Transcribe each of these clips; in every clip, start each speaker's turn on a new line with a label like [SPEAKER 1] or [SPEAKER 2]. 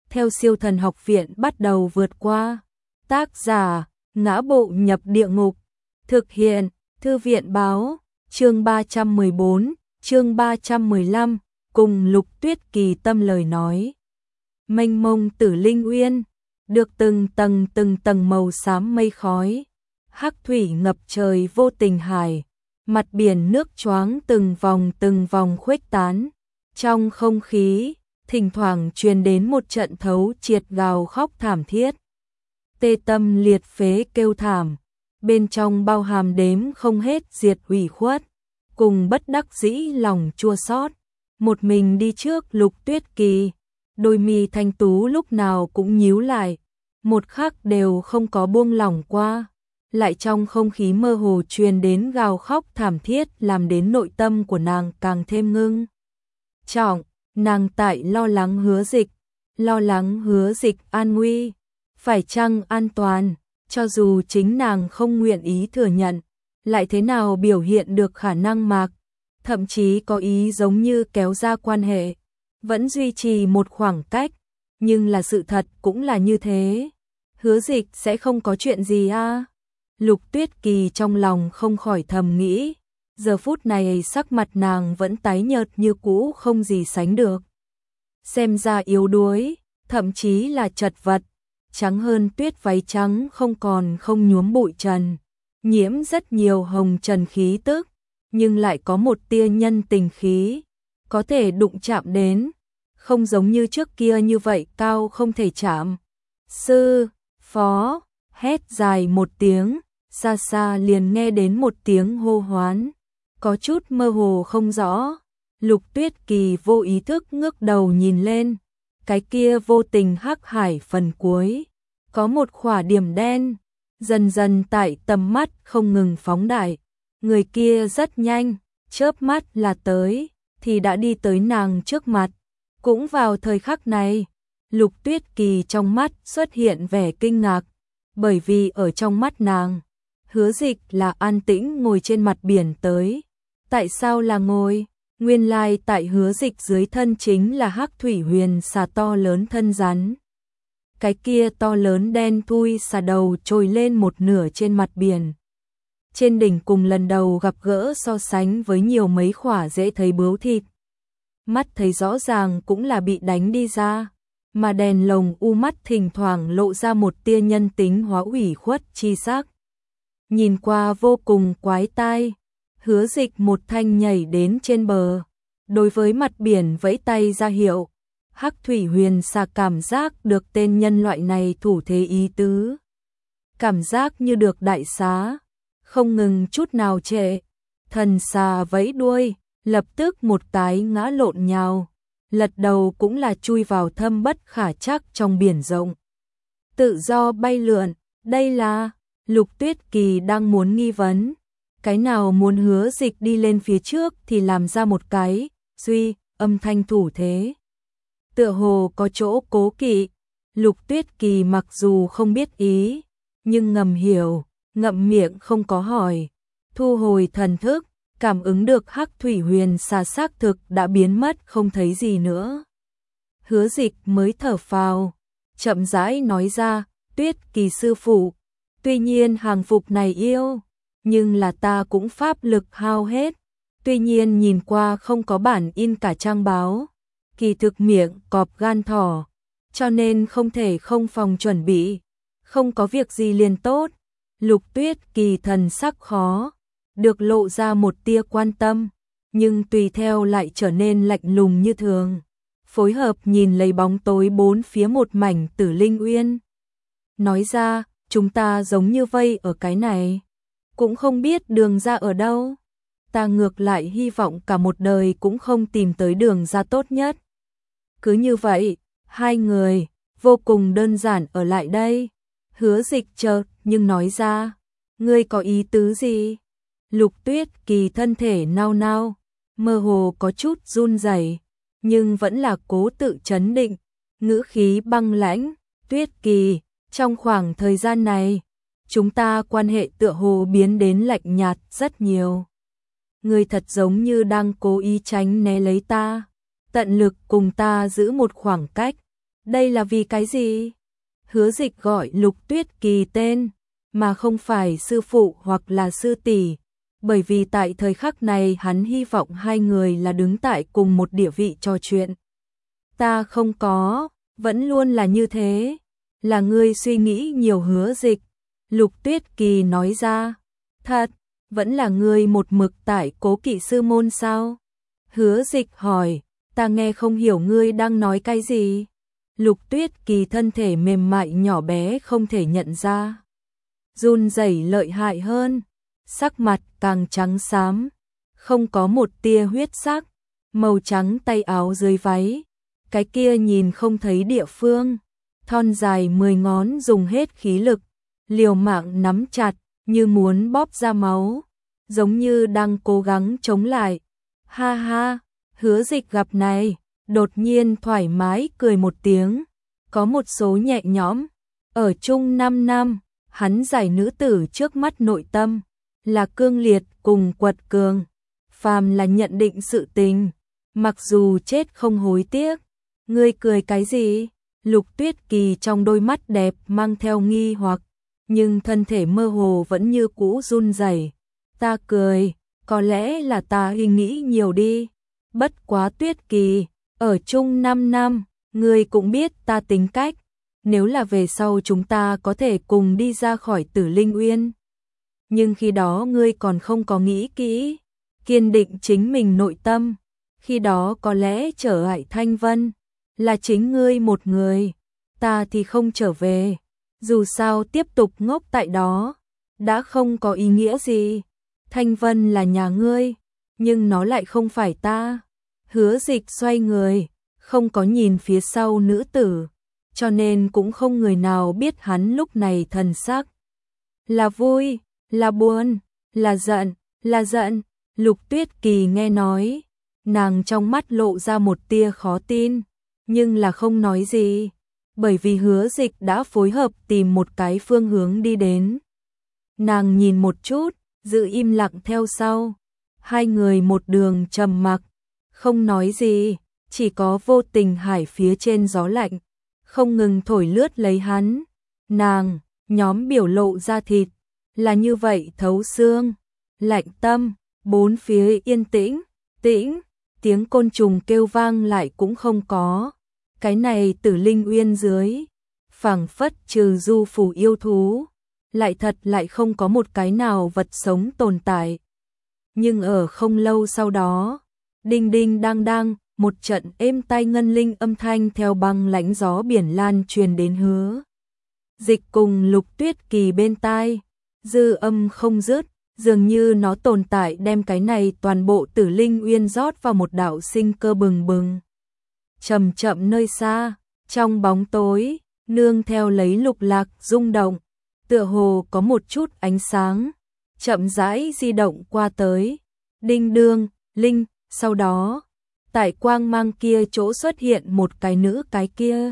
[SPEAKER 1] theo Siêu Thần Học Viện bắt đầu vượt qua. Tác giả: Ngã Bộ Nhập Địa Ngục. Thực hiện: Thư viện báo. Chương 314, chương 315, cùng Lục Tuyết Kỳ tâm lời nói. Mênh mông Tử Linh Uyên, được từng tầng màu xám mây khói, hắc thủy ngập trời vô tình hải, mặt biển nước choáng từng vòng khuếch tán. Trong không khí, thỉnh thoảng truyền đến một trận thấu triệt gào khóc thảm thiết. Tê tâm liệt phế kêu thảm, bên trong bao hàm đếm không hết diệt ủy khuất, cùng bất đắc dĩ lòng chua xót. Một mình đi trước Lục Tuyết Kỳ, đôi mi thanh tú lúc nào cũng nhíu lại, một khắc đều không có buông lỏng qua. Lại trong không khí mơ hồ truyền đến gào khóc thảm thiết, làm đến nội tâm của nàng càng thêm ngưng trọng. Nàng tại lo lắng Hứa Dịch an nguy, phải chăng an toàn, cho dù chính nàng không nguyện ý thừa nhận, lại thế nào biểu hiện được khả năng thậm chí có ý giống như kéo ra quan hệ, vẫn duy trì một khoảng cách, nhưng là sự thật cũng là như thế. Hứa Dịch sẽ không có chuyện gì à? Lục Tuyết Kỳ trong lòng không khỏi thầm nghĩ, giờ phút này sắc mặt nàng vẫn tái nhợt như cũ, không gì sánh được. Xem ra yếu đuối, thậm chí là chật vật, trắng hơn tuyết váy trắng không nhuốm bụi trần, nhiễm rất nhiều hồng trần khí tức, nhưng lại có một tia nhân tình khí, có thể đụng chạm đến, không giống như trước kia như vậy cao không thể chạm. Sư, phó, hét dài một tiếng, xa xa liền nghe đến một tiếng hô hoán, có chút mơ hồ không rõ. Lục Tuyết Kỳ vô ý thức ngước đầu nhìn lên, cái kia vô tình hắc hải phần cuối, có một khỏa điểm đen, dần dần tại tầm mắt không ngừng phóng đại. Người kia rất nhanh, chớp mắt là tới, thì đã đi tới nàng trước mặt. Cũng vào thời khắc này, Lục Tuyết Kỳ trong mắt xuất hiện vẻ kinh ngạc, bởi vì ở trong mắt nàng, Hứa Dịch là an tĩnh ngồi trên mặt biển tới. Tại sao là ngồi? Nguyên lai tại Hứa Dịch dưới thân chính là hắc thủy huyền xà to lớn thân rắn. Cái kia to lớn đen thui xà đầu trồi lên một nửa trên mặt biển. Trên đỉnh cùng lần đầu gặp gỡ so sánh với nhiều mấy khỏa dễ thấy bướu thịt. Mắt thấy rõ ràng cũng là bị đánh đi ra, mà đèn lồng u mắt thỉnh thoảng lộ ra một tia nhân tính hóa ủy khuất chi sắc. Nhìn qua vô cùng quái tai. Hứa Dịch một thanh nhảy đến trên bờ, đối với mặt biển vẫy tay ra hiệu. Hắc thủy huyền xà cảm giác được tên nhân loại này thủ thế ý tứ, cảm giác như được đại xá, không ngừng chút nào trệ. Thần xà vẫy đuôi, lập tức một tái ngã lộn nhào, lật đầu cũng là chui vào thâm bất khả trắc trong biển rộng, tự do bay lượn. Đây là Lục Tuyết Kỳ đang muốn nghi vấn, cái nào muốn Hứa Dịch đi lên phía trước thì làm ra một cái âm thanh thủ thế, tựa hồ có chỗ cố kỵ. Lục Tuyết Kỳ mặc dù không biết ý, nhưng ngầm hiểu, ngậm miệng không có hỏi, thu hồi thần thức, cảm ứng được hắc thủy huyền xà xác thực đã biến mất không thấy gì nữa. Hứa Dịch mới thở phào, chậm rãi nói ra, Tuyết Kỳ sư phụ, tuy nhiên hàng phục này yêu, nhưng là ta cũng pháp lực hao hết, tuy nhiên nhìn qua không có bản in cả trang báo, kỳ thực miệng cọp gan thỏ, cho nên không thể không phòng chuẩn bị, không có việc gì liền tốt. Lục Tuyết Kỳ thần sắc khó được lộ ra một tia quan tâm, nhưng tùy theo lại trở nên lạnh lùng như thường, phối hợp nhìn lấy bóng tối bốn phía một mảnh Tử Linh Uyên. Nói ra, chúng ta giống như vây ở cái này, cũng không biết đường ra ở đâu. Ta ngược lại hy vọng cả một đời cũng không tìm tới đường ra tốt nhất. Cứ như vậy, hai người vô cùng đơn giản ở lại đây. Hứa Dịch chợt nhưng nói ra, ngươi có ý tứ gì? Lục Tuyết Kỳ thân thể nao nao, mơ hồ có chút run rẩy, nhưng vẫn là cố tự trấn định, ngữ khí băng lãnh. Tuyết Kỳ, trong khoảng thời gian này, chúng ta quan hệ tựa hồ biến đến lạnh nhạt rất nhiều. Ngươi thật giống như đang cố ý tránh né lấy ta, tận lực cùng ta giữ một khoảng cách. Đây là vì cái gì? Hứa Dịch gọi Lục Tuyết Kỳ tên, mà không phải sư phụ hoặc là sư tỷ, bởi vì tại thời khắc này hắn hy vọng hai người là đứng tại cùng một địa vị trò chuyện. Ta không có, vẫn luôn là như thế, là ngươi suy nghĩ nhiều. Hứa Dịch. Lục Tuyết Kỳ nói ra. Thật, vẫn là ngươi một mực tại Cố Kỵ sư môn sao? Hứa Dịch hỏi, ta nghe không hiểu ngươi đang nói cái gì. Lục Tuyết Kỳ thân thể mềm mại nhỏ bé không thể nhận ra, run rẩy lợi hại hơn, sắc mặt càng trắng xám, không có một tia huyết sắc, màu trắng tay áo dưới váy, cái kia nhìn không thấy địa phương, thon dài 10 ngón dùng hết khí lực, liều mạng nắm chặt, như muốn bóp ra máu, giống như đang cố gắng chống lại. Ha ha, Hứa Dịch gặp này, đột nhiên thoải mái cười một tiếng, có một số nhẹ nhõm. Ở chung 5 năm, hắn giải nữ tử trước mắt nội tâm, là cương liệt cùng quật cường, phàm là nhận định sự tình, mặc dù chết không hối tiếc. Ngươi cười cái gì? Lục Tuyết Kỳ trong đôi mắt đẹp mang theo nghi hoặc, nhưng thân thể mơ hồ vẫn như cũ run rẩy. Ta cười, có lẽ là ta nghĩ nhiều đi. Bất quá Tuyết Kỳ, ở chung 5 năm, ngươi cũng biết ta tính cách, nếu là về sau chúng ta có thể cùng đi ra khỏi Tử Linh Uyên. Nhưng khi đó ngươi còn không có nghĩ kỹ, kiên định chính mình nội tâm, khi đó có lẽ trở lại Thanh Vân, là chính ngươi một người, ta thì không trở về, dù sao tiếp tục ngốc tại đó, đã không có ý nghĩa gì. Thanh Vân là nhà ngươi, nhưng nó lại không phải ta. Hứa Dịch xoay người, không có nhìn phía sau nữ tử, cho nên cũng không người nào biết hắn lúc này thần sắc. Là vui, là buồn, là giận, là giận. Lục Tuyết Kỳ nghe nói, nàng trong mắt lộ ra một tia khó tin, nhưng là không nói gì, bởi vì Hứa Dịch đã phối hợp tìm một cái phương hướng đi đến. Nàng nhìn một chút, giữ im lặng theo sau. Hai người một đường trầm mặc, không nói gì, chỉ có vô tình hải phía trên gió lạnh, không ngừng thổi lướt lấy hắn. Nàng, nhóm biểu lộ da thịt, là như vậy thấu xương, lạnh tâm, bốn phía yên tĩnh, tĩnh, tiếng côn trùng kêu vang lại cũng không có. Cái này Tử Linh Uyên dưới, phảng phất trừ du phù yêu thú, lại thật lại không có một cái nào vật sống tồn tại. Nhưng ở không lâu sau đó, đinh đinh đang đang, một trận êm tai ngân linh âm thanh theo băng lãnh gió biển lan truyền đến Hứa Dịch cùng Lục Tuyết Kỳ bên tai, dư âm không dứt, dường như nó tồn tại đem cái này toàn bộ Tử Linh Uyên rót vào một đạo sinh cơ bừng bừng. Chậm chậm nơi xa, trong bóng tối, nương theo lấy lục lạc rung động, tựa hồ có một chút ánh sáng, chậm rãi di động qua tới. Đinh đương, linh, sau đó, tại quang mang kia chỗ xuất hiện một cái nữ cái kia.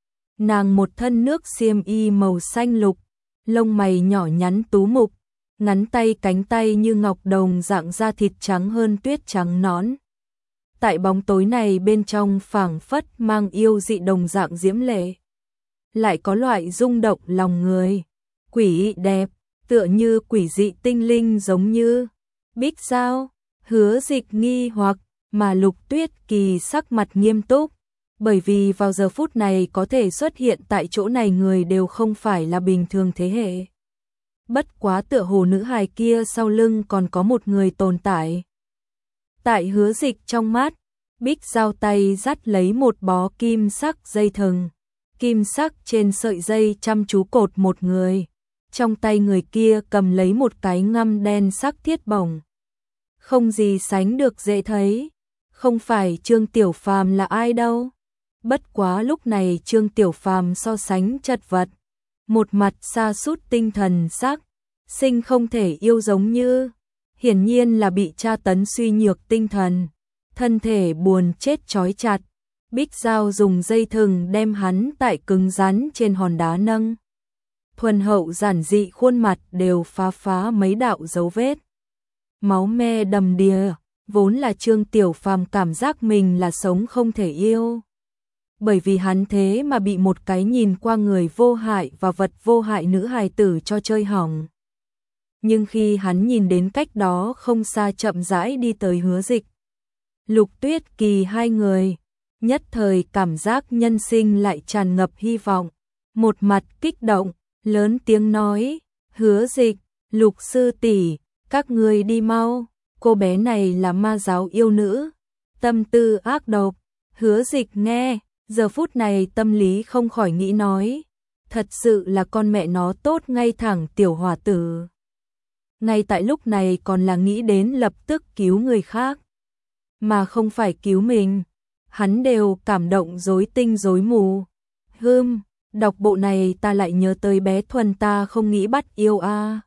[SPEAKER 1] Nàng một thân nước xiêm y màu xanh lục, lông mày nhỏ nhắn tú mục, ngắn tay cánh tay như ngọc đồng dạng da thịt trắng hơn tuyết trắng nõn. Tại bóng tối này bên trong phảng phất mang yêu dị đồng dạng diễm lệ, lại có loại rung động lòng người, quỷ đẹp, tựa như quỷ dị tinh linh giống như. Bích Giao, Hứa Dịch nghi hoặc, mà Lục Tuyết Kỳ sắc mặt nghiêm túc, bởi vì vào giờ phút này có thể xuất hiện tại chỗ này người đều không phải là bình thường thế hệ. Bất quá tựa hồ nữ hài kia sau lưng còn có một người tồn tại. Tại Hứa Dịch trong mắt, Bích Giao tay dắt lấy một bó kim sắc dây thừng, kim sắc trên sợi dây chăm chú cột một người, trong tay người kia cầm lấy một cái ngăm đen sắc thiết bổng. Không gì sánh được dễ thấy, không phải Trương Tiểu Phàm là ai đâu. Bất quá lúc này Trương Tiểu Phàm so sánh chật vật, một mặt sa sút tinh thần sắc, sinh không thể yêu giống như, hiển nhiên là bị tra tấn suy nhược tinh thần, thân thể buồn chết trói chặt. Bích Giao dùng dây thừng đem hắn tại cứng rắn trên hòn đá nâng. Thuần hậu giản dị khuôn mặt đều phá mấy đạo dấu vết. Máu me đầm đìa, vốn là Trương Tiểu Phàm cảm giác mình là sống không thể yêu. bởi vì hắn thế mà bị một cái nhìn qua người vô hại và vật vô hại nữ hài tử cho chơi hỏng. Nhưng khi hắn nhìn đến cách đó không xa chậm rãi đi tới Hứa Dịch, Lục Tuyết Kỳ hai người, nhất thời cảm giác nhân sinh lại tràn ngập hy vọng, một mặt kích động, lớn tiếng nói, Hứa Dịch, Lục sư tỷ, các ngươi đi mau, cô bé này là ma giáo yêu nữ, tâm tư ác độc. Hứa Dịch nghe, giờ phút này tâm lý không khỏi nghĩ nói, thật sự là con mẹ nó tốt ngay thẳng tiểu hỏa tử. Ngay tại lúc này còn là nghĩ đến lập tức cứu người khác, mà không phải cứu mình. Hắn đều cảm động rối tinh rối mù. Đọc bộ này ta lại nhớ tới bé Thuần ta không nghĩ bắt yêu a.